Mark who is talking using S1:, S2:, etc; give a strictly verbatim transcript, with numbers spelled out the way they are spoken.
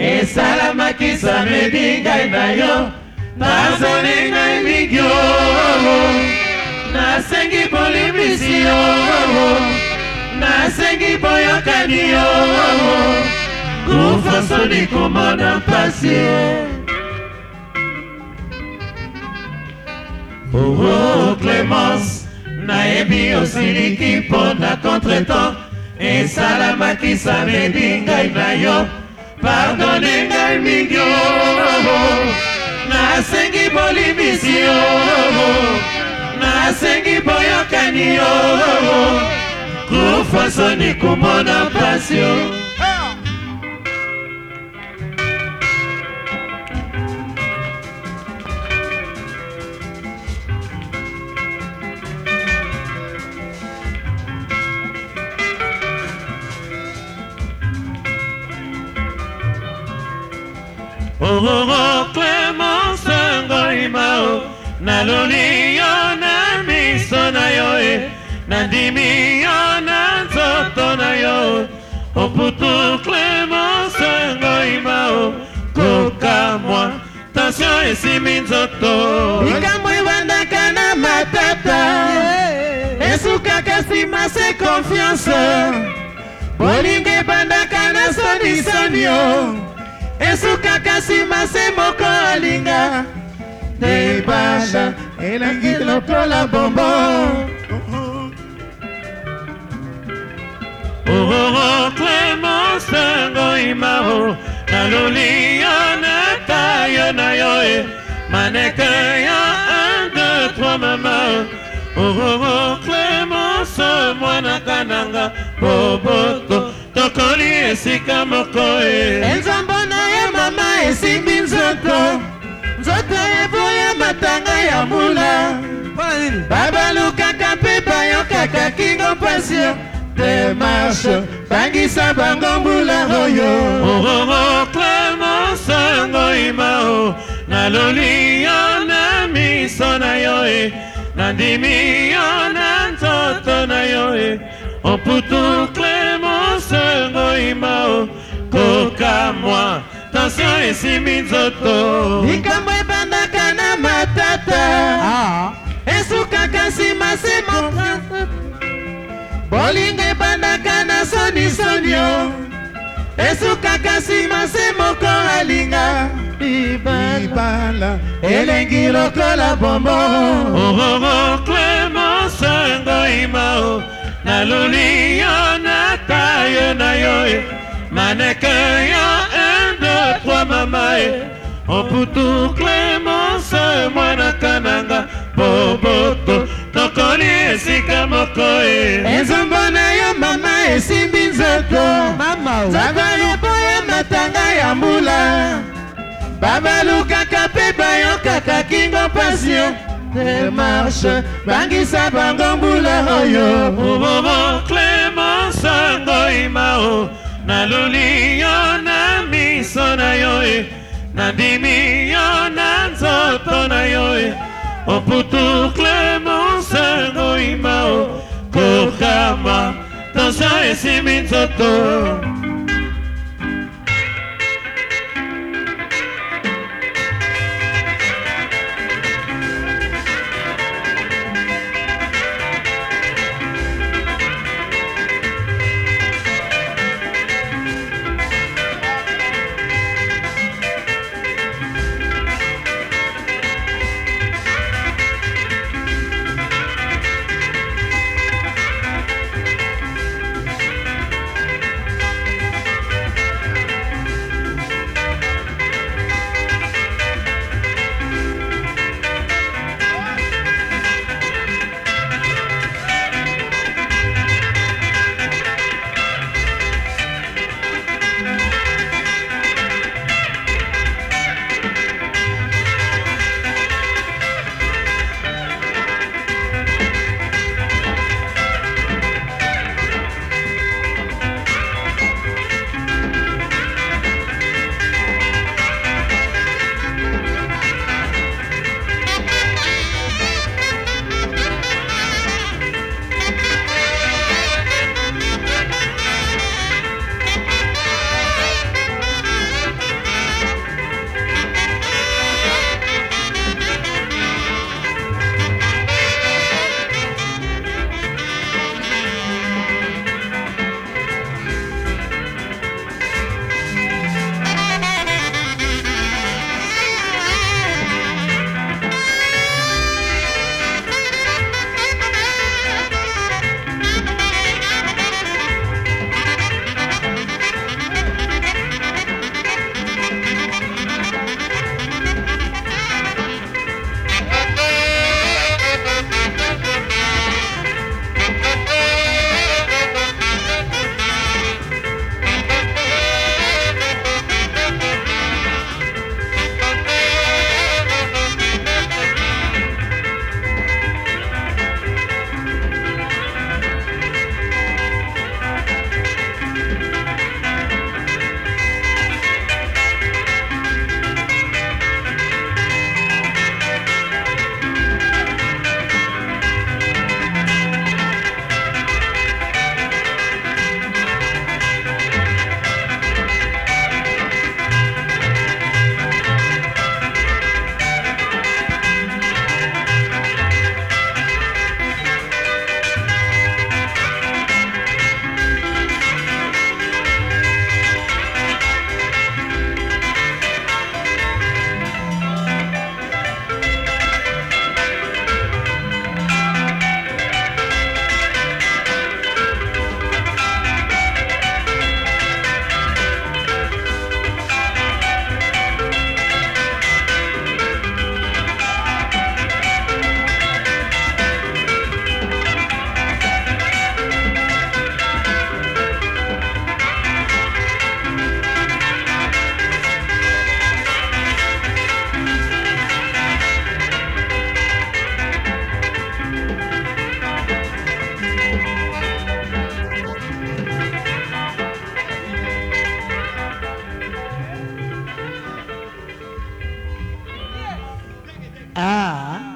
S1: esalamaki samedi ngai na yo nazoli ngai migio nasengi bolimisi yo nasengi boyokani yo kufa soni komona mpasi oh Clémence nayebi osiliki mpona contretemps esalamaki samedi ngai na yo pardonne ngai mingio nasengi bolimisi yo nasengi boyokani yo kufa soni komona mpasi yo Oh, Clémence ngoimao naloni yo na miso na yo e nandimi yo na nzoto na yo oputu Clémence ngoimao koka mwa tension esimi nzoto likambo ebandaka na matata esukaka nsima se confiance bolingo ebandaka na sonisoni yo esukaka nsima se moko alinga tebala elangi lokola bombo oh Clémence ngoimao naluli yo na tayo na yo e maneke ya un deux trois mama oh Clémence mwana kananga boboto tokoli esika moko e enzambo na ye mama esimbi nzoto nzoto eboya matanga ya mula babalukaka mpe bayokaka kingo mpasi demarche bangisa bango mbula oyo oh Clémence ngoimao naloli yo na miso na yo e nandimi yo na nzoto na yo e oputu Clémence ngoimao koka mwa tension esimi nzoto likambo ebandaka na matata esukaka nsima se moko bolingo ebandaka na sonisoni yo esukaka nsima se moko alinga libala elengi lokola bombo oh Clémence ngoimao naluli yo na tayo na yo e maneke yo un deux trois mama e oputu Clémence mwana kananga boboto tokoli esika moko e enzambo na yo mama esimbi nzoto nzoto eboya matanga ya mbula babalukaka mpe bayokaka kingo mpasi demarche bangisa bango mbula oyo oh Clémence ngoimao naluli yo na miso na yo e nandimi yo na nzoto na yo e oputu Clémence ngoimao kokama tension esimi nzoto Ah.